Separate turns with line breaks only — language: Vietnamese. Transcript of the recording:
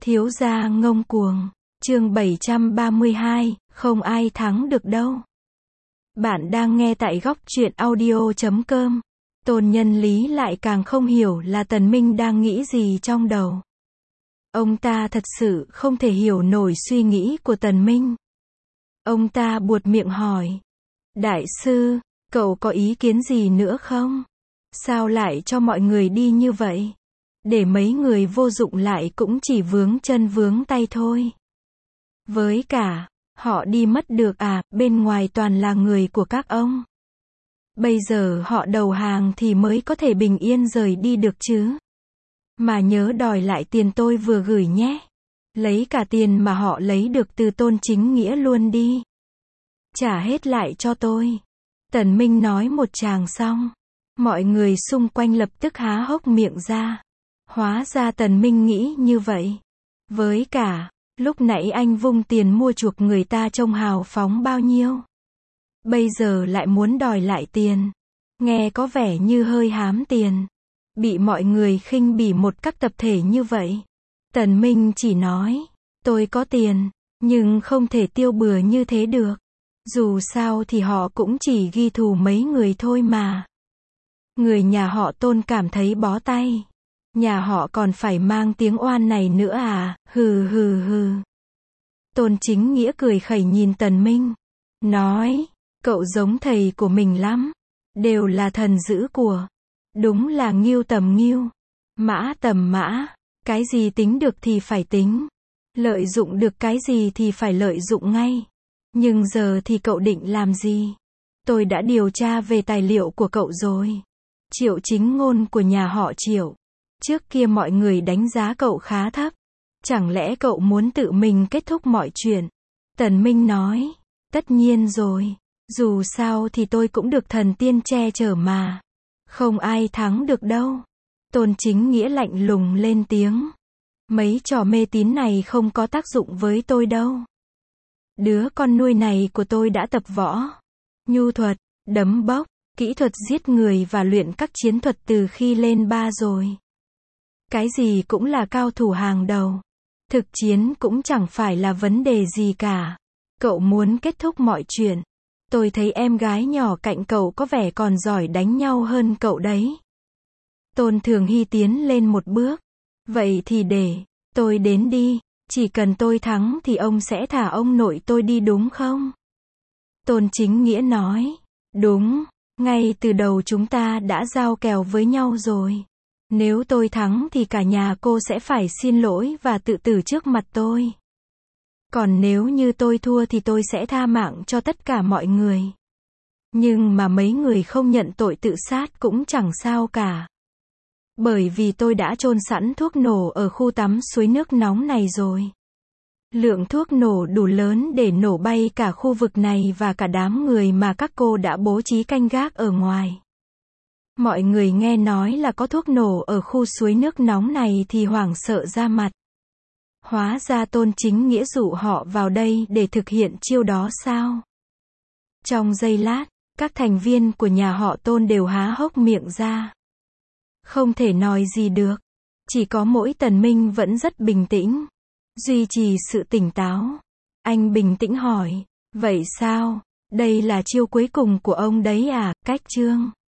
Thiếu gia ngông cuồng, chương 732, không ai thắng được đâu. Bạn đang nghe tại góc truyện audio.com. Tôn Nhân Lý lại càng không hiểu là Tần Minh đang nghĩ gì trong đầu. Ông ta thật sự không thể hiểu nổi suy nghĩ của Tần Minh. Ông ta buột miệng hỏi. Đại sư, cậu có ý kiến gì nữa không? Sao lại cho mọi người đi như vậy? Để mấy người vô dụng lại cũng chỉ vướng chân vướng tay thôi. Với cả, họ đi mất được à, bên ngoài toàn là người của các ông. Bây giờ họ đầu hàng thì mới có thể bình yên rời đi được chứ. Mà nhớ đòi lại tiền tôi vừa gửi nhé. Lấy cả tiền mà họ lấy được từ Tôn Chính Nghĩa luôn đi. Trả hết lại cho tôi. Tần Minh nói một tràng xong. Mọi người xung quanh lập tức há hốc miệng ra. Hóa ra Tần Minh nghĩ như vậy. Với cả, lúc nãy anh vung tiền mua chuộc người ta trông hào phóng bao nhiêu. Bây giờ lại muốn đòi lại tiền. Nghe có vẻ như hơi hám tiền. Bị mọi người khinh bỉ một cách tập thể như vậy. Tần Minh chỉ nói, tôi có tiền, nhưng không thể tiêu bừa như thế được. Dù sao thì họ cũng chỉ ghi thù mấy người thôi mà. Người nhà họ Tôn cảm thấy bó tay. Nhà họ còn phải mang tiếng oan này nữa à, hừ hừ hừ. Tôn Chính Nghĩa cười khẩy nhìn Tần Minh. Nói, cậu giống thầy của mình lắm. Đều là thần dữ của. Đúng là nghiêu tầm nghiêu. Mã tầm mã. Cái gì tính được thì phải tính. Lợi dụng được cái gì thì phải lợi dụng ngay. Nhưng giờ thì cậu định làm gì? Tôi đã điều tra về tài liệu của cậu rồi. Triệu Chính Ngôn của nhà họ Triệu. Trước kia mọi người đánh giá cậu khá thấp. Chẳng lẽ cậu muốn tự mình kết thúc mọi chuyện? Tần Minh nói. Tất nhiên rồi. Dù sao thì tôi cũng được thần tiên che chở mà. Không ai thắng được đâu. Tôn Chính Nghĩa lạnh lùng lên tiếng. Mấy trò mê tín này không có tác dụng với tôi đâu. Đứa con nuôi này của tôi đã tập võ, nhu thuật, đấm bốc, kỹ thuật giết người và luyện các chiến thuật từ khi lên 3 rồi. Cái gì cũng là cao thủ hàng đầu. Thực chiến cũng chẳng phải là vấn đề gì cả. Cậu muốn kết thúc mọi chuyện. Tôi thấy em gái nhỏ cạnh cậu có vẻ còn giỏi đánh nhau hơn cậu đấy. Tôn Thường Hy tiến lên một bước. Vậy thì để tôi đến đi. Chỉ cần tôi thắng thì ông sẽ thả ông nội tôi đi đúng không? Tôn Chính Nghĩa nói. Đúng, ngay từ đầu chúng ta đã giao kèo với nhau rồi. Nếu tôi thắng thì cả nhà cô sẽ phải xin lỗi và tự tử trước mặt tôi. Còn nếu như tôi thua thì tôi sẽ tha mạng cho tất cả mọi người. Nhưng mà mấy người không nhận tội tự sát cũng chẳng sao cả. Bởi vì tôi đã chôn sẵn thuốc nổ ở khu tắm suối nước nóng này rồi. Lượng thuốc nổ đủ lớn để nổ bay cả khu vực này và cả đám người mà các cô đã bố trí canh gác ở ngoài. Mọi người nghe nói là có thuốc nổ ở khu suối nước nóng này thì hoảng sợ ra mặt. Hóa ra Tôn Chính Nghĩa dụ họ vào đây để thực hiện chiêu đó sao? Trong giây lát, các thành viên của nhà họ Tôn đều há hốc miệng ra. Không thể nói gì được. Chỉ có mỗi Tần Minh vẫn rất bình tĩnh. Duy trì sự tỉnh táo. Anh bình tĩnh hỏi. Vậy sao? Đây là chiêu cuối cùng của ông đấy à? Cách chương